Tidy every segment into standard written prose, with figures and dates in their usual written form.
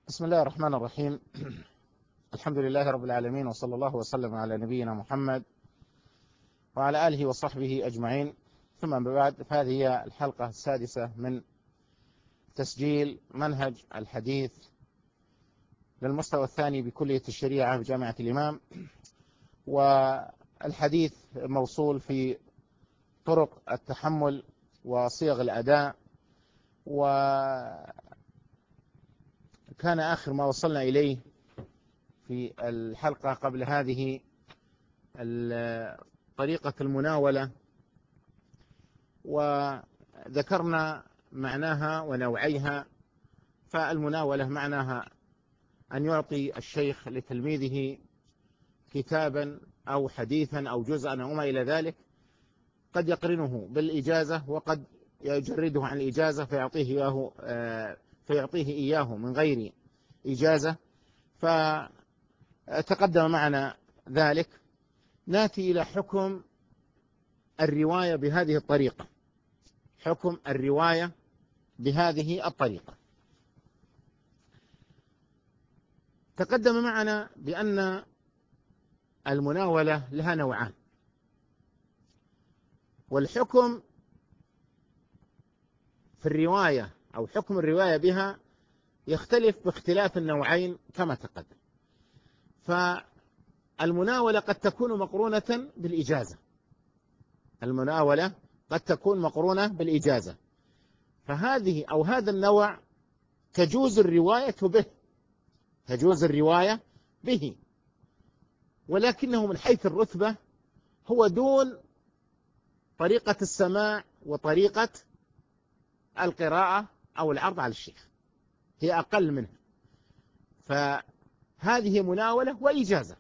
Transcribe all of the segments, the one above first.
بسم الله الرحمن الرحيم. الحمد لله رب العالمين، وصلى الله وسلم على نبينا محمد وعلى آله وصحبه أجمعين. ثم أما بعد، فهذه هي الحلقة السادسة من تسجيل منهج الحديث للمستوى الثاني بكلية الشريعة بجامعة الإمام، والحديث موصول في طرق التحمل وصيغ الأداء. وكان آخر ما وصلنا إليه في الحلقة قبل هذه طريقة المناولة، وذكرنا معناها ونوعيها. فالمناولة معناها أن يعطي الشيخ لتلميذه كتابا أو حديثا أو جزءا أو ما إلى ذلك، قد يقرنه بالإجازة وقد يجرده عن الإجازة فيعطيه إياه من غير إجازة. فتقدم معنا ذلك. نأتي إلى حكم الرواية بهذه الطريقة. حكم الرواية بهذه الطريقة. تقدم معنا بأن المناولة لها نوعان، والحكم في الرواية أو حكم الرواية بها يختلف باختلاف النوعين كما تقدم. فالمناولة قد تكون مقرونة بالإجازة. المناولة قد تكون مقرونة بالإجازة، فهذه أو هذا النوع تجوز الرواية به، تجوز الرواية به، ولكنه من حيث الرتبة هو دون طريقة السماع وطريقة القراءة أو العرض على الشيخ، هي أقل منه. فهذه مناولة وإجازة،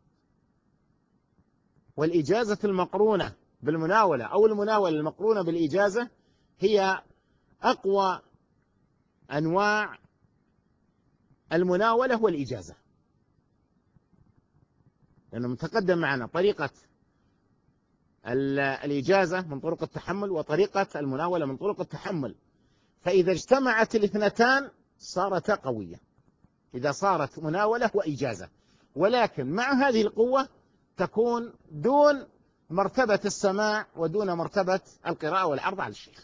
والإجازة المقرونة بالمناولة أو المناولة المقرونة بالإجازة هي أقوى أنواع المناولة والإجازة، لأنه متقدم معنا طريقة الإجازة من طرق التحمل وطريقة المناولة من طرق التحمل. فإذا اجتمعت الاثنتان صارتا قوية، إذا صارت مناولة وإجازة، ولكن مع هذه القوة تكون دون مرتبة السماع ودون مرتبة القراءة والعرض على الشيخ.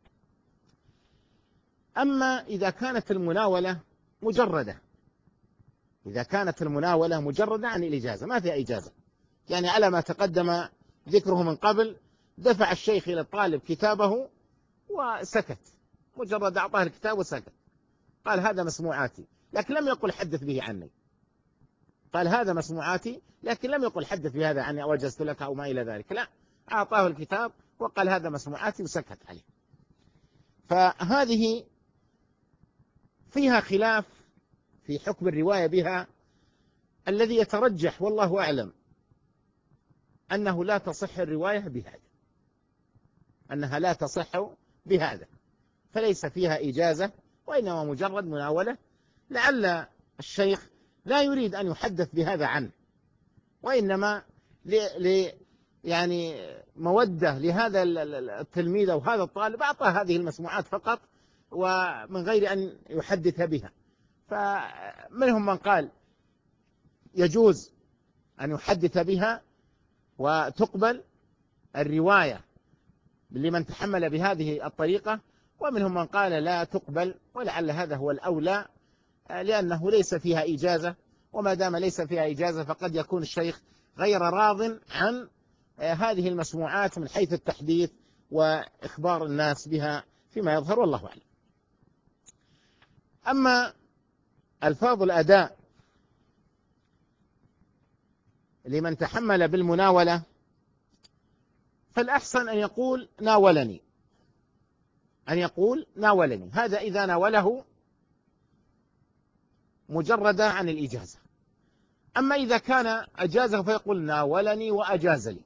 أما إذا كانت المناولة مجردة، إذا كانت المناولة مجردة عن الإجازة، ما فيها إجازة، يعني على ما تقدم ذكره من قبل، دفع الشيخ إلى الطالب كتابه وسكت، مجرد أعطاه الكتاب وسكت، قال هذا مسموعاتي، لكن لم يقل حدث به عني. قال هذا مسموعاتي، لكن لم يقل حدث بهذا عني أو أجزت لك أو ما إلى ذلك، لا، أعطاه الكتاب وقال هذا مسموعاتي وسكت عليه. فهذه فيها خلاف في حكم الرواية بها. الذي يترجح والله أعلم أنه لا تصح الرواية بهذا، أنها لا تصح بهذا، فليس فيها إجازة وإنما مجرد مناولة، لعل الشيخ لا يريد أن يحدث بهذا عنه، وإنما يعني مودة لهذا التلميذ أو هذا الطالب أعطى هذه المسموعات فقط ومن غير أن يحدث بها. فمنهم من قال يجوز أن يحدث بها وتقبل الرواية لمن تحمل بهذه الطريقة، ومنهم من قال لا تقبل، ولعل هذا هو الأولى لأنه ليس فيها إجازة، وما دام ليس فيها إجازة فقد يكون الشيخ غير راض عن هذه المسموعات من حيث التحديث وإخبار الناس بها فيما يظهر، والله أعلم. أما ألفاظ الأداء لمن تحمل بالمناولة فالأحسن أن يقول ناولني، أن يقول ناولني، هذا إذا ناوله مجرد عن الإجازة. أما إذا كان أجازه فيقول ناولني وأجاز لي،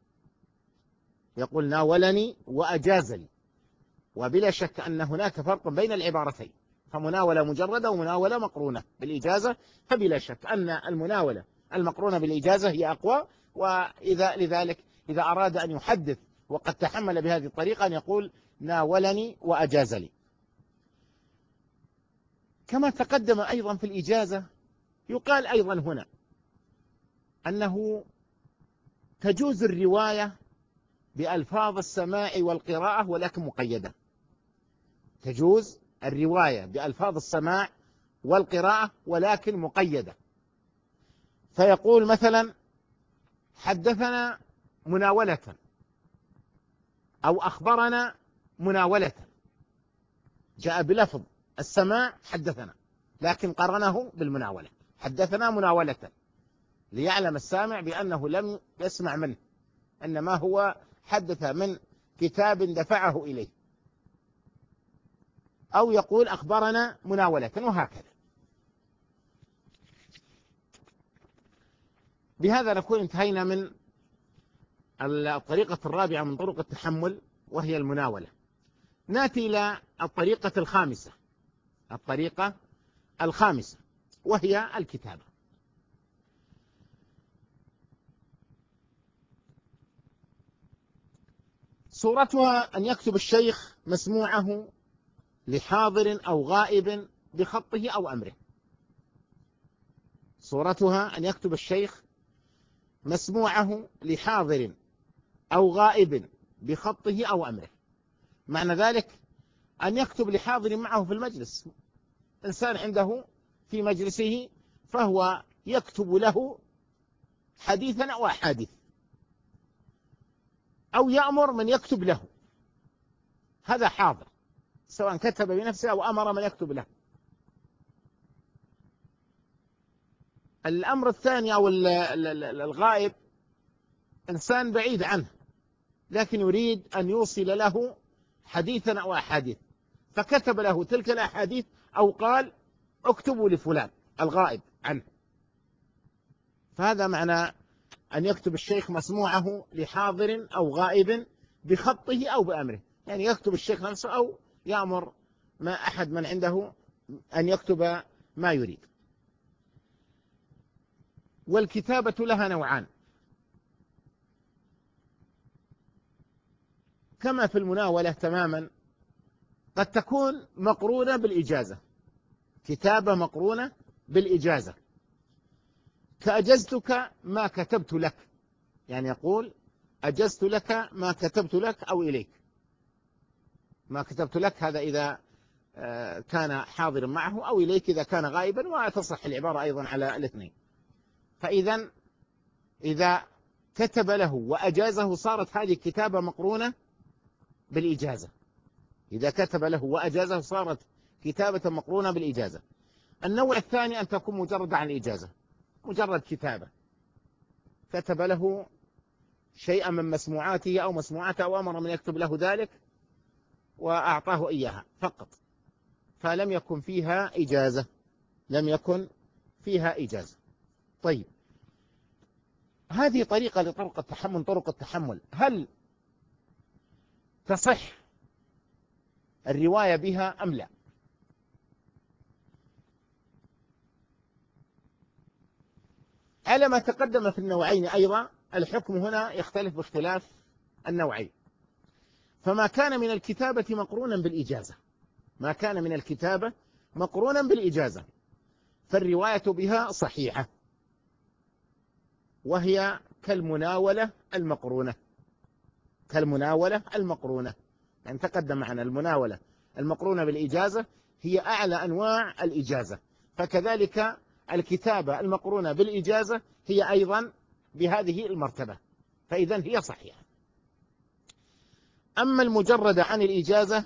يقول ناولني وأجاز لي. وبلا شك أن هناك فرق بين العبارتين، فمناولة مجردة ومناولة مقرونة بالإجازة، فبلا شك أن المناولة المقرونة بالإجازة هي أقوى. وإذا لذلك إذا أراد أن يحدث وقد تحمل بهذه الطريقة أن يقول ناولني وأجاز لي. كما تقدم أيضا في الإجازة، يقال أيضا هنا أنه تجوز الرواية بألفاظ السماع والقراءة ولكن مقيدة. تجوز الرواية بألفاظ السماع والقراءة ولكن مقيدة. فيقول مثلا حدثنا مناولة أو أخبرنا مناولة، جاء بلفظ السماع حدثنا لكن قرنه بالمناولة، حدثنا مناولة، ليعلم السامع بأنه لم يسمع منه، إنما هو حدث من كتاب دفعه إليه. أو يقول أخبرنا مناولة، وهكذا. بهذا نكون انتهينا من الطريقة الرابعة من طرق التحمل، وهي المناولة. نأتي إلى الطريقة الخامسة، الطريقة الخامسة وهي الكتابة. صورتها أن يكتب الشيخ مسموعه لحاضر أو غائب بخطه أو أمره. صورتها أن يكتب الشيخ مسموعه لحاضر أو غائب بخطه أو أمره. معنى ذلك أن يكتب لحاضر معه في المجلس، إنسان عنده في مجلسه فهو يكتب له حديثا أو أحاديث، أو يأمر من يكتب له، هذا حاضر، سواء كتب بنفسه أو أمر من يكتب له. الأمر الثاني أو الغائب إنسان بعيد عنه لكن يريد أن يوصل له حديثا أو أحاديث، فكتب له تلك الأحاديث أو قال اكتبوا لفلان الغائب عنه. فهذا معنى أن يكتب الشيخ مسموعه لحاضر أو غائب بخطه أو بأمره، يعني يكتب الشيخ نفسه أو يأمر ما أحد من عنده أن يكتب ما يريد. والكتابة لها نوعان، كما في المناولة تماما، قد تكون مقرونة بالإجازة، كتابة مقرونة بالإجازة، كأجزتك ما كتبت لك، يعني يقول أجزت لك ما كتبت لك أو إليك. ما كتبت لك هذا إذا كان حاضرا معه، أو إليك إذا كان غائبا، وتصح العبارة أيضا على الاثنين. فإذا إذا كتب له وأجازه صارت هذه الكتابة مقرونة بالإجازة. إذا كتب له وأجازه صارت كتابة مقرونة بالإجازة. النوع الثاني أن تكون مجرد عن الإجازة، مجرد كتابة، كتب له شيئا من مسموعاته أو مسموعاته أو أمر من يكتب له ذلك وأعطاه إياها فقط، فلم يكن فيها إجازة، لم يكن فيها إجازة. طيب، هذه طريقة لطرق التحمل، طرق التحمل. هل تصح الرواية بها أم لا؟ على ما تقدم في النوعين أيضا، الحكم هنا يختلف باختلاف النوعين. فما كان من الكتابة مقرونا بالإجازة، ما كان من الكتابة مقرونا بالإجازة فالرواية بها صحيحة، وهي كالمناولة المقرونة، كالمناولة المقرونة. يعني تقدم معنا المناولة المقرونة بالإجازة هي أعلى أنواع الإجازة، فكذلك الكتابة المقرونة بالإجازة هي أيضا بهذه المرتبة، فإذا هي صحيحة. أما المجرد عن الإجازة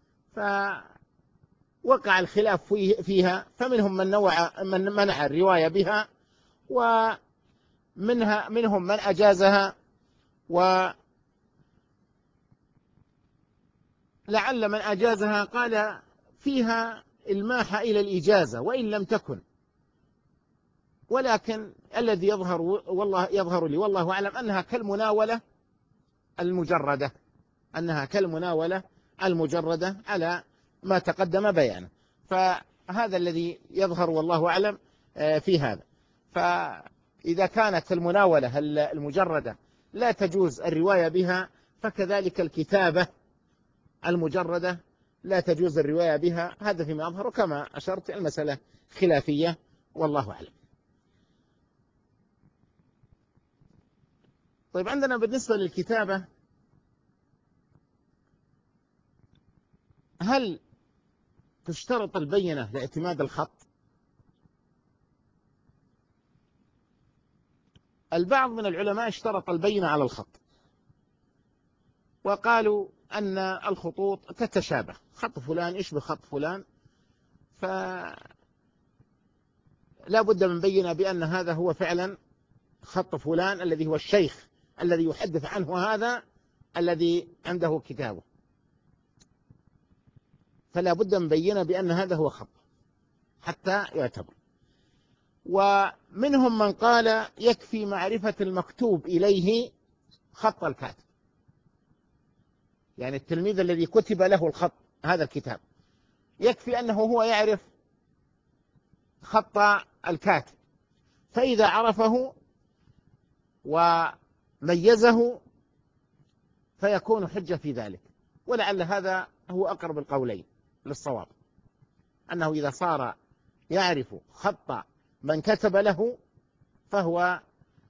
فوقع الخلاف فيها، فمنهم من منع الرواية بها، ومنهم من أجازها، ولعل من أجازها قال فيها الماح إلى الإجازة وإن لم تكن، ولكن الذي يظهر لي والله أعلم أنها كالمناولة المجردة، أنها كالمناولة المجردة على ما تقدم بيانه. فهذا الذي يظهر والله أعلم في هذا. فإذا كانت المناولة المجردة لا تجوز الرواية بها، فكذلك الكتابة المجردة لا تجوز الرواية بها، هذا فيما أظهر، وكما أشرت المسألة خلافية والله أعلم. طيب، عندنا بالنسبة للكتابة، هل تشترط البينة لاعتماد الخط؟ البعض من العلماء اشترط البينة على الخط، وقالوا أن الخطوط تتشابه، خط فلان يشبه خط فلان، فلا بد من بينة بأن هذا هو فعلا خط فلان الذي هو الشيخ الذي يحدث عنه هذا الذي عنده كتابه، فلا بد من بينة بأن هذا هو خط حتى يعتبر. ومنهم من قال يكفي معرفة المكتوب إليه خط الكاتب، يعني التلميذ الذي كتب له الخط هذا الكتاب يكفي أنه هو يعرف خط الكاتب، فإذا عرفه وميزه فيكون حجة في ذلك. ولعل هذا هو أقرب القولين للصواب، أنه إذا صار يعرف خط من كتب له فهو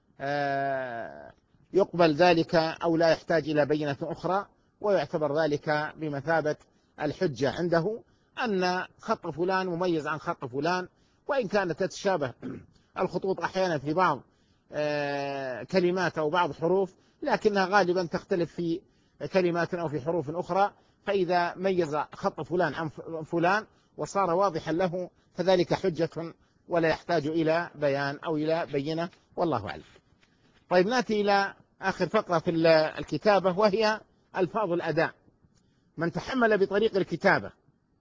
يقبل ذلك أو لا يحتاج إلى بينة أخرى، ويعتبر ذلك بمثابة الحجة عنده أن خط فلان مميز عن خط فلان، وإن كانت تتشابه الخطوط أحيانا في بعض كلمات أو بعض حروف، لكنها غالبا تختلف في كلمات أو في حروف أخرى، فإذا ميز خط فلان عن فلان وصار واضحا له فذلك حجة ولا يحتاج إلى بيان أو إلى بينة، والله أعلم. طيب، نأتي إلى آخر فقرة في الكتابة، وهي ألفاظ الأداء. من تحمل بطريق الكتابة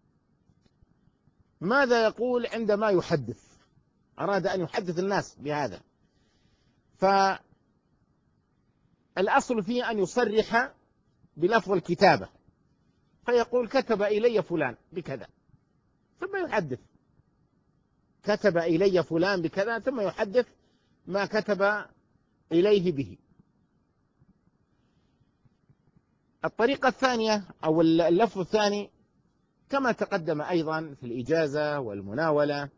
ماذا يقول عندما يحدث؟ أراد أن يحدث الناس بهذا، فالأصل فيه أن يصرح بلفظ الكتابة، فيقول كتب إلي فلان بكذا ثم يحدث، كتب إلي فلان بكذا ثم يحدث ما كتب إليه به. الطريقة الثانية أو اللفظ الثاني كما تقدم أيضا في الإجازة والمناولة،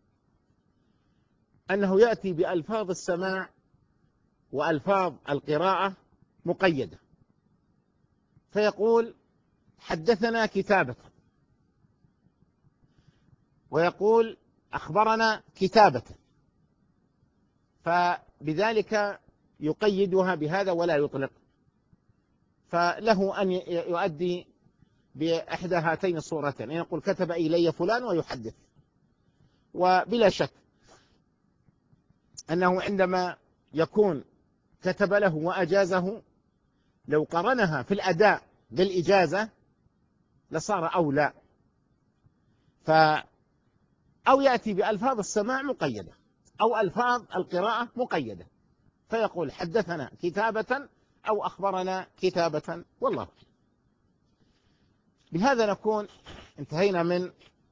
أنه يأتي بألفاظ السماع وألفاظ القراءة مقيدة، فيقول حدثنا كتابة، ويقول أخبرنا كتابة، فبذلك يقيدها بهذا ولا يطلق، فله أن يؤدي بإحدى هاتين الصورتين، يقول كتب إلي فلان ويحدث. وبلا شك أنه عندما يكون كتب له وأجازه، لو قرنها في الأداء بالإجازة لصار أولى، أو يأتي بألفاظ السماع مقيدة أو ألفاظ القراءة مقيدة، فيقول حدثنا كتابة أو أخبرنا كتابة، والله. بهذا نكون انتهينا من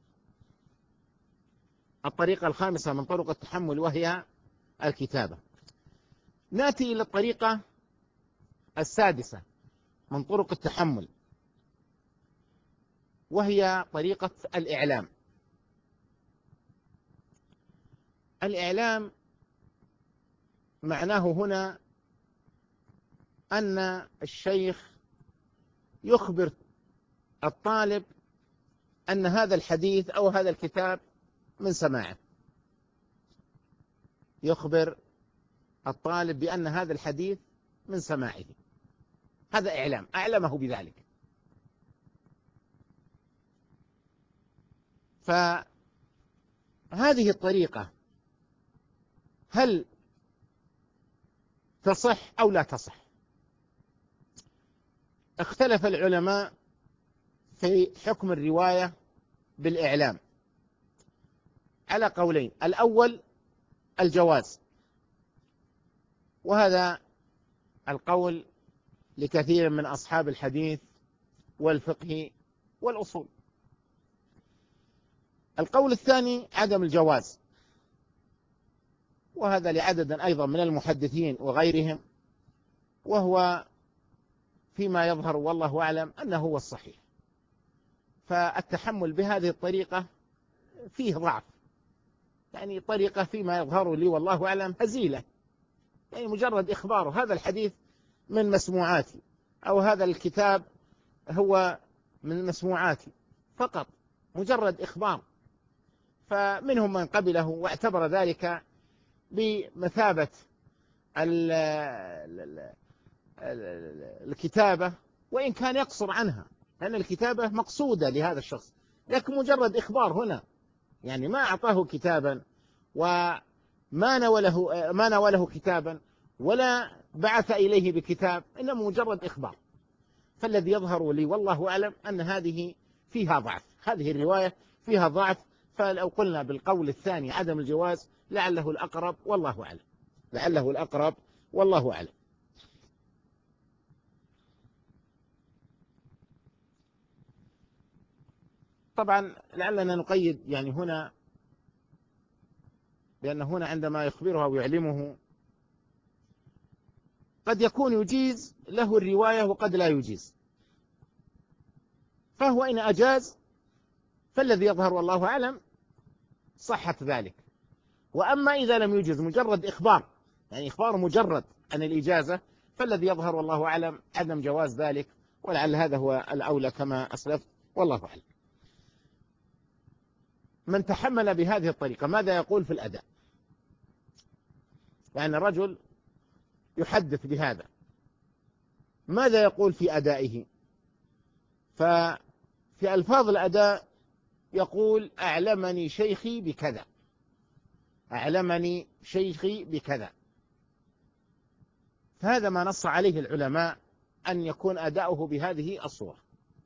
الطريقة الخامسة من طرق التحمل، وهي الكتابة. نأتي إلى الطريقة السادسة من طرق التحمل، وهي طريقة الإعلام. الإعلام معناه هنا أن الشيخ يخبر الطالب أن هذا الحديث أو هذا الكتاب من سماعه، يخبر الطالب بأن هذا الحديث من سماعه، هذا إعلام، أعلمه بذلك. فهذه الطريقة هل تصح أو لا تصح؟ اختلف العلماء في حكم الرواية بالإعلام على قولين. الأول الجواز، وهذا القول لكثير من أصحاب الحديث والفقه والأصول. القول الثاني عدم الجواز، وهذا لعدد أيضا من المحدثين وغيرهم، وهو فيما يظهر والله أعلم أنه هو الصحيح. فالتحمل بهذه الطريقة فيه ضعف، يعني طريقة فيما يظهر لي والله أعلم هزيلة، يعني مجرد إخباره هذا الحديث من مسموعاتي، أو هذا الكتاب هو من مسموعاتي فقط، مجرد إخبار. فمنهم من قبله واعتبر ذلك بمثابة الكتابة، وإن كان يقصر عنها، لأن الكتابة مقصودة لهذا الشخص، لكن مجرد إخبار هنا، يعني ما أعطاه كتابا وما ناوله كتابا ولا بعث إليه بكتاب، إنما مجرد إخبار. فالذي يظهر لي والله أعلم أن هذه فيها ضعف، هذه الرواية فيها ضعف. فلو قلنا بالقول الثاني عدم الجواز لعله الأقرب والله أعلم، لعله الأقرب والله أعلم. طبعا لعلنا نقيد يعني هنا، لأن هنا عندما يخبره أو يعلمه قد يكون يجيز له الرواية وقد لا يجيز، فهو إن أجاز فالذي يظهر والله أعلم صحة ذلك. وأما إذا لم يجز مجرد إخبار، يعني إخبار مجرد عن الإجازة، فالذي يظهر والله أعلم عدم جواز ذلك، ولعل هذا هو الأولى كما أسلفت والله أعلم. من تحمل بهذه الطريقة ماذا يقول في الأداء؟ يعني الرجل يحدث بهذا، ماذا يقول في أدائه؟ ففي ألفاظ الأداء يقول أعلمني شيخي بكذا، أعلمني شيخي بكذا. فهذا ما نص عليه العلماء أن يكون أداؤه بهذه الصورة.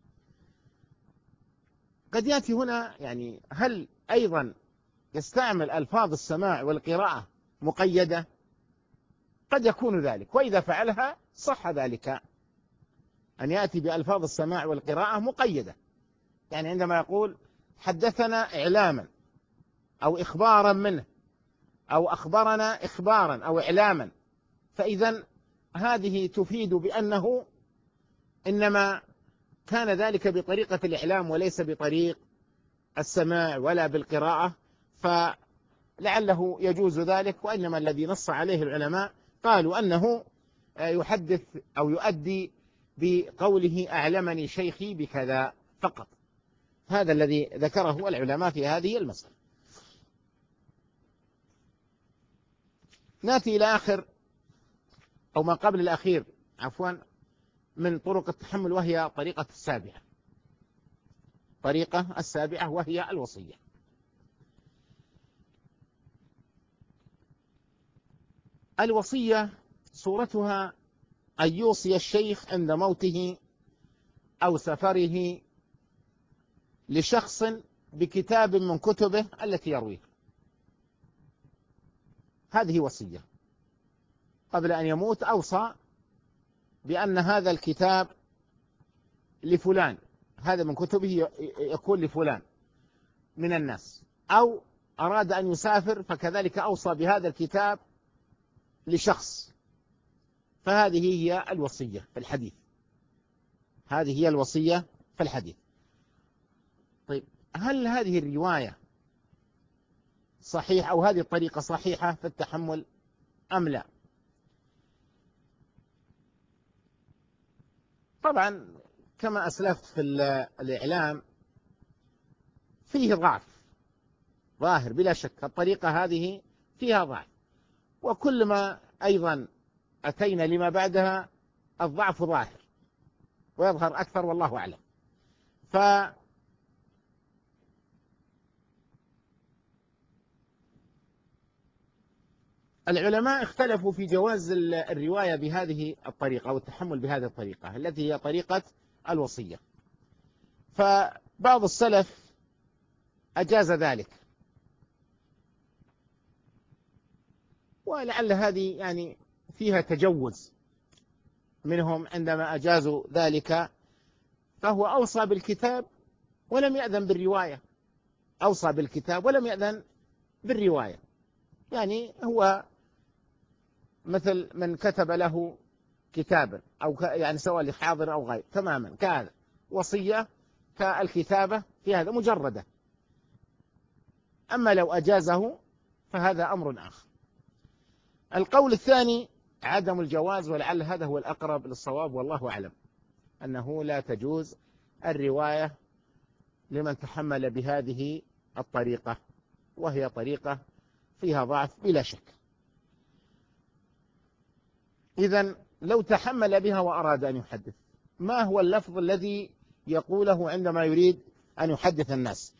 قد يأتي هنا يعني هل أيضا يستعمل ألفاظ السماع والقراءة مقيدة؟ قد يكون ذلك، وإذا فعلها صح ذلك، أن يأتي بألفاظ السماع والقراءة مقيدة، يعني عندما يقول حدثنا إعلاما أو إخبارا منه أو أخبرنا إخبارا أو إعلاما، فإذا هذه تفيد بأنه إنما كان ذلك بطريقة الإعلام وليس بطريق السماع ولا بالقراءة، فلعله يجوز ذلك. وإنما الذي نص عليه العلماء قالوا أنه يحدث أو يؤدي بقوله أعلمني شيخي بكذا فقط. هذا الذي ذكره العلماء في هذه المسألة. نأتي إلى آخر أو ما قبل الأخير عفوا من طرق التحمل، وهي طريقة السابعة، طريقة السابعة وهي الوصية. الوصية صورتها أن يوصي الشيخ عند موته أو سفره لشخص بكتاب من كتبه التي يرويها، هذه وصية. قبل أن يموت أوصى بأن هذا الكتاب لفلان، هذا من كتبه يكون لفلان من الناس، أو أراد أن يسافر فكذلك أوصى بهذا الكتاب لشخص، فهذه هي الوصية في الحديث، هذه هي الوصية في الحديث. طيب هل هذه الرواية صحيحة أو هذه الطريقة صحيحة في التحمل أم لا؟ طبعا كما أسلفت في الإعلام فيه ضعف ظاهر بلا شك، الطريقة هذه فيها ضعف، وكلما أيضا أتينا لما بعدها الضعف ظاهر ويظهر أكثر والله أعلم. فالعلماء اختلفوا في جواز الرواية بهذه الطريقة أو التحمل بهذه الطريقة التي هي طريقة الوصية. فبعض السلف أجاز ذلك، ولعل هذه يعني فيها تجوز منهم عندما أجازوا ذلك، فهو أوصى بالكتاب ولم يأذن بالرواية، أوصى بالكتاب ولم يأذن بالرواية، يعني هو مثل من كتب له كتابا أو يعني سواء لحاضر أو غير تماما، كان وصية كالكتابة في هذا مجردة. أما لو أجازه فهذا أمر آخر. القول الثاني عدم الجواز، ولعل هذا هو الأقرب للصواب والله أعلم، أنه لا تجوز الرواية لمن تحمل بهذه الطريقة، وهي طريقة فيها ضعف بلا شك. إذن لو تحمل بها وأراد أن يحدث، ما هو اللفظ الذي يقوله عندما يريد أن يحدث الناس؟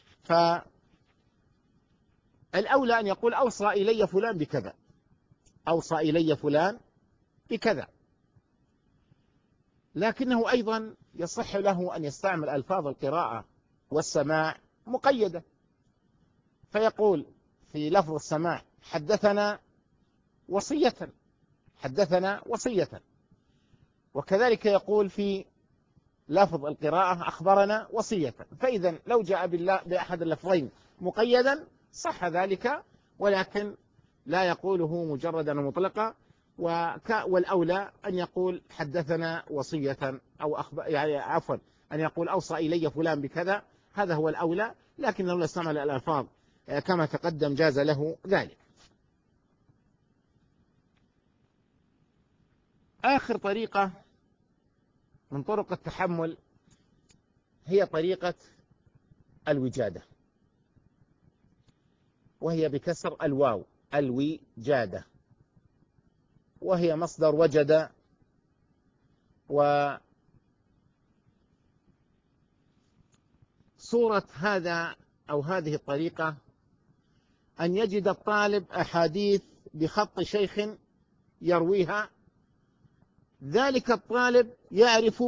فالأولى أن يقول أوصى إلي فلان بكذا، أوصى إلي فلان بكذا. لكنه أيضا يصح له أن يستعمل ألفاظ القراءة والسماع مقيدة، فيقول في لفظ السماع حدثنا وصية، حدثنا وصية، وكذلك يقول في لفظ القراءة أخبرنا وصية. فإذا لو جاء بأحد اللفظين مقيدا صح ذلك، ولكن لا يقوله مجردا ومطلقا. والأولى أن يقول حدثنا وصية، أو يعني عفوا أن يقول أوصى إلي فلان بكذا، هذا هو الأولى. لكن لو استعمل الألفاظ كما تقدم جاز له ذلك. آخر طريقة من طرق التحمل هي طريقة الوجادة، وهي بكسر الواو، الوجادة، وهي مصدر وجد. وصورة هذا أو هذه الطريقة أن يجد الطالب أحاديث بخط شيخ يرويها، ذلك الطالب يعرف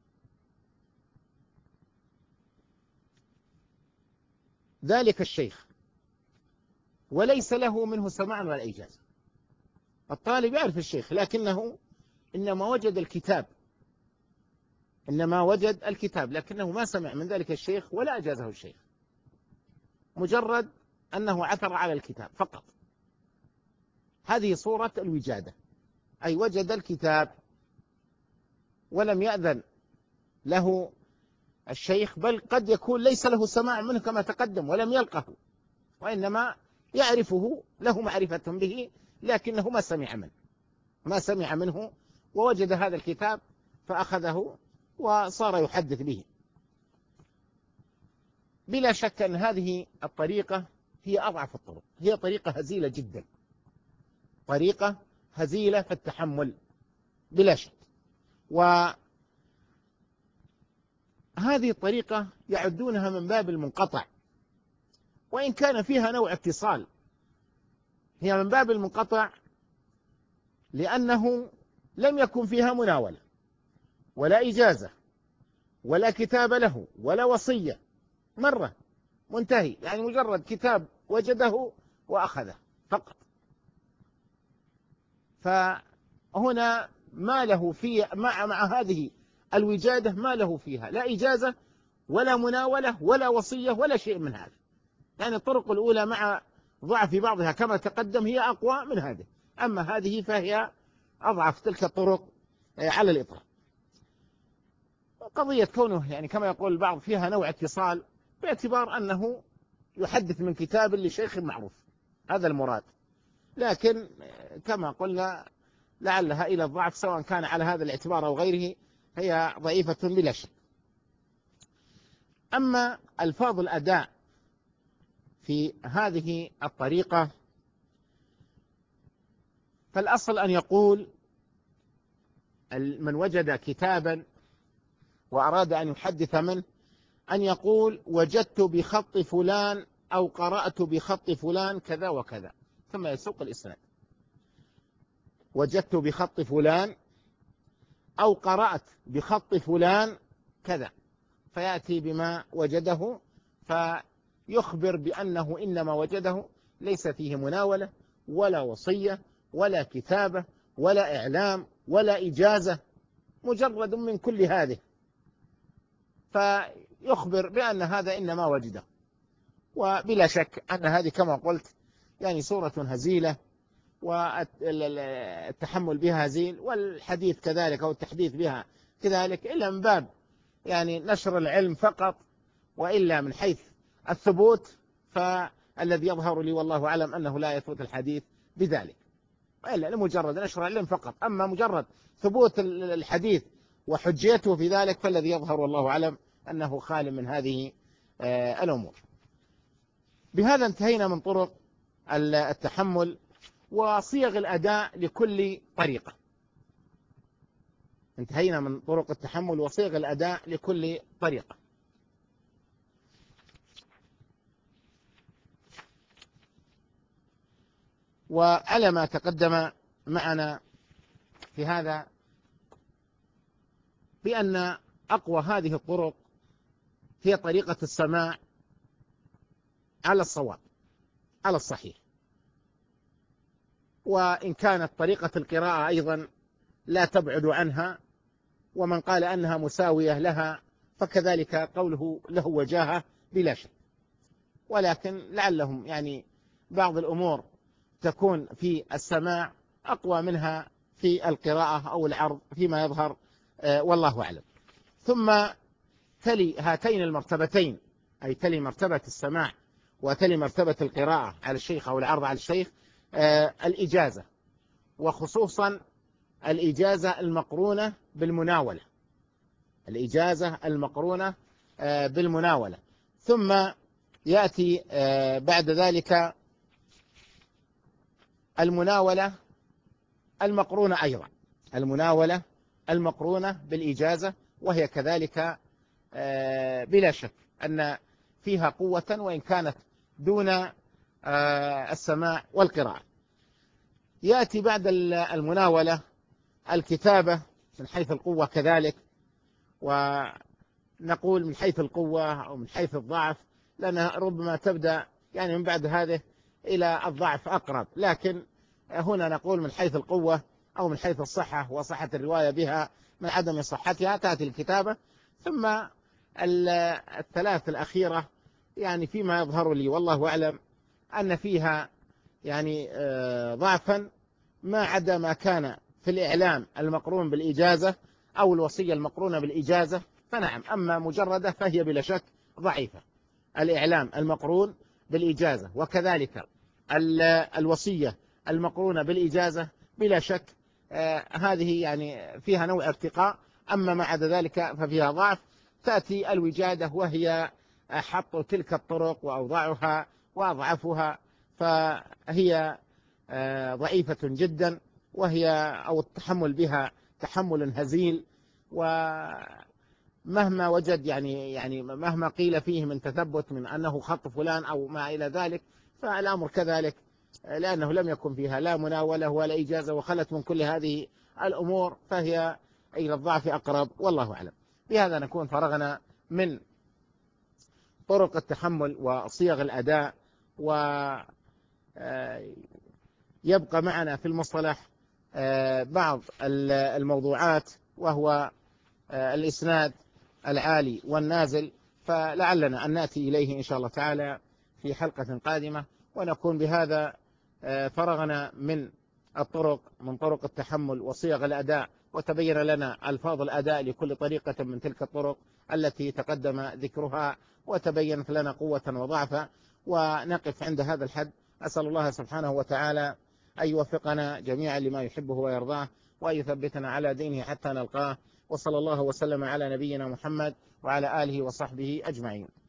ذلك الشيخ وليس له منه سماع ولا إجازة. الطالب يعرف الشيخ لكنه إنما وجد الكتاب، إنما وجد الكتاب لكنه ما سمع من ذلك الشيخ ولا أجازه الشيخ، مجرد أنه عثر على الكتاب فقط. هذه صورة الوجادة، أي وجد الكتاب ولم يأذن له الشيخ، بل قد يكون ليس له سماع منه كما تقدم ولم يلقه، وإنما يعرفه، له معرفة به، لكنه ما سمع منه ووجد هذا الكتاب فأخذه وصار يحدث به. بلا شك أن هذه الطريقة هي أضعف الطرق، هي طريقة هزيلة جدا، طريقة هزيلة في التحمل بلا شك. وهذه الطريقة يعدونها من باب المنقطع، وإن كان فيها نوع اتصال، هي من باب المنقطع لأنه لم يكن فيها مناولة ولا إجازة ولا كتاب له ولا وصية، مرة منتهي، يعني مجرد كتاب وجده وأخذه فقط. فهنا ما له في مع هذه الوجادة ما له فيها لا إجازة ولا مناولة ولا وصية ولا شيء من هذا. يعني الطرق الأولى مع ضعف بعضها كما تقدم هي أقوى من هذه، أما هذه فهي أضعف تلك الطرق على الإطلاق. قضية كونه يعني كما يقول البعض فيها نوع اتصال، باعتبار أنه يحدث من كتاب لشيخ معروف، هذا المراد. لكن كما قلنا لعلها إلى الضعف، سواء كان على هذا الاعتبار أو غيره، هي ضعيفة بلا شك. أما ألفاظ الأداء في هذه الطريقة فالأصل أن يقول من وجد كتابا وأراد أن يحدث منه أن يقول وجدت بخط فلان أو قرأت بخط فلان كذا وكذا، ثم يسوق الإسناد. وجدت بخط فلان أو قرأت بخط فلان كذا، فيأتي بما وجده فيخبر بأنه إنما وجده ليس فيه مناولة ولا وصية ولا كتابة ولا إعلام ولا إجازة، مجرد من كل هذه، فيخبر بأن هذا إنما وجده. وبلا شك أن هذه كما قلت يعني صورة هزيلة، والتحمل بها هزيل، والحديث كذلك أو التحديث بها كذلك، إلا من باب يعني نشر العلم فقط، وإلا من حيث الثبوت فالذي يظهر لي والله أعلم أنه لا يثبت الحديث بذلك، وإلا لمجرد نشر العلم فقط. أما مجرد ثبوت الحديث وحجيته في ذلك فالذي يظهر والله أعلم أنه خال من هذه الأمور. بهذا انتهينا من طرق التحمل وصيغ الأداء لكل طريقة. انتهينا من طرق التحمل وصيغ الأداء لكل طريقة. وعلى ما تقدم معنا في هذا بأن أقوى هذه الطرق هي طريقة السماع على الصواب، على الصحيح. وإن كانت طريقة القراءة أيضا لا تبعد عنها، ومن قال أنها مساوية لها فكذلك قوله له وجاهة بلا شك. ولكن لعلهم يعني بعض الأمور تكون في السماع أقوى منها في القراءة أو العرض فيما يظهر، والله أعلم. ثم تلي هاتين المرتبتين، أي تلي مرتبة السماع وتلي مرتبة القراءة على الشيخ أو العرض على الشيخ، الإجازة، وخصوصا الإجازة المقرونة بالمناولة، الإجازة المقرونة بالمناولة. ثم يأتي بعد ذلك المناولة المقرونة أيضا، المناولة المقرونة بالإجازة، وهي كذلك بلا شك أن فيها قوة وإن كانت دون السماع والقراءة. يأتي بعد المناولة الكتابة من حيث القوة كذلك، ونقول من حيث القوة أو من حيث الضعف، لأن ربما تبدأ يعني من بعد هذه إلى الضعف أقرب، لكن هنا نقول من حيث القوة أو من حيث الصحة وصحة الرواية بها من عدم صحتها تأتي الكتابة. ثم الثلاث الأخيرة يعني فيما يظهر لي والله أعلم أن فيها يعني ضعفا، ما عدا ما كان في الإعلام المقرون بالإجازة أو الوصية المقرونة بالإجازة فنعم، أما مجردة فهي بلا شك ضعيفة. الإعلام المقرون بالإجازة وكذلك الوصية المقرونة بالإجازة بلا شك هذه يعني فيها نوع ارتقاء، أما ما عدا ذلك ففيها ضعف. تأتي الوجادة وهي حط تلك الطرق وأوضاعها وأضعفها، فهي ضعيفة جدا، وهي أو التحمل بها تحمل هزيل، ومهما وجد يعني مهما قيل فيه من تثبت من أنه خط فلان أو ما إلى ذلك فالأمر كذلك، لأنه لم يكن فيها لا مناولة ولا إجازة وخلت من كل هذه الأمور، فهي إلى الضعف أقرب والله أعلم. بهذا نكون فرغنا من طرق التحمل وصيغ الأداء، ويبقى معنا في المصطلح بعض الموضوعات، وهو الإسناد العالي والنازل، فلعلنا أن نأتي إليه إن شاء الله تعالى في حلقة قادمة، ونكون بهذا فرغنا من من طرق التحمل وصيغ الأداء، وتبين لنا ألفاظ الأداء لكل طريقة من تلك الطرق التي تقدم ذكرها، وتبينت لنا قوة وضعفا، ونقف عند هذا الحد. أسأل الله سبحانه وتعالى أن يوفقنا جميعا لما يحبه ويرضاه، وأن يثبتنا على دينه حتى نلقاه، وصلى الله وسلم على نبينا محمد وعلى آله وصحبه أجمعين.